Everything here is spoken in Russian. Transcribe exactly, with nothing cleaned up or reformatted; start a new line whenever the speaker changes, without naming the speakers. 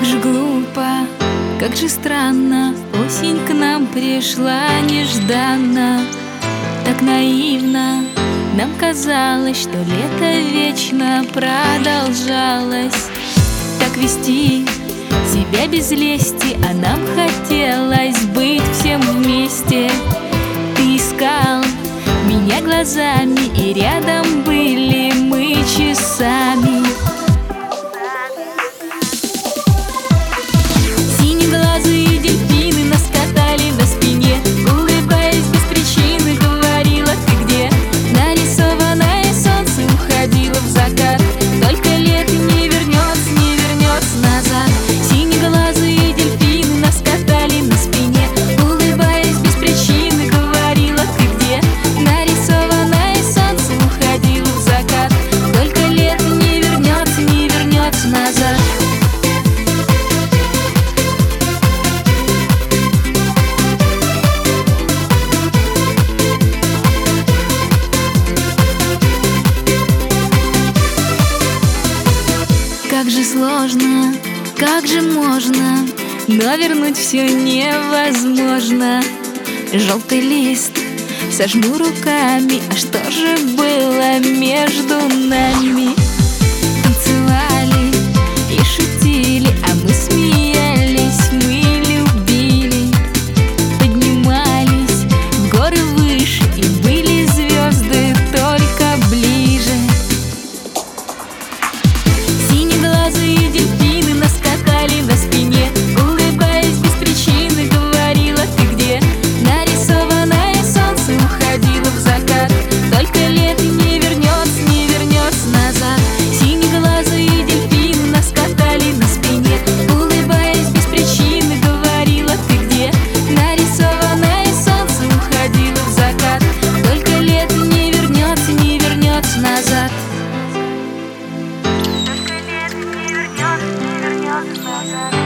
Как же глупо, как же странно, осень к нам пришла нежданно. Так наивно нам казалось, что лето вечно продолжалось. Так вести себя без лести, а нам хотелось быть всем вместе. Ты искал меня глазами, и рядом были мы часами. Синеглазые дельфины нас катали на спине, улыбаясь без причины, говорила: ты где? Нарисованное солнце уходило в закат, только лето не вернется, не вернется назад. Синеглазые дельфины нас катали на спине, улыбаясь без причины, говорила: ты где? Нарисованное солнце уходило в закат, только лето не вернется, не вернется назад. Как же сложно, как же можно, но вернуть все невозможно. Желтый лист сожму руками, а что же было между нами? Танцевали и шутили, а мы смеялись, мы любили. Поднимались в горы выше, и были звезды только ближе. Синеглазые дельфины нас катали на спине, улыбаясь без причины, говорила: ты где? Нарисованное солнце уходило в закат, только лето не вернется, не вернется назад. Синеглазые дельфины нас катали на спине, улыбаясь без причины, говорила: ты где? Нарисованное солнце уходило в закат, только лето не вернется, не вернется назад.
Только лето не вернется, не вернется назад.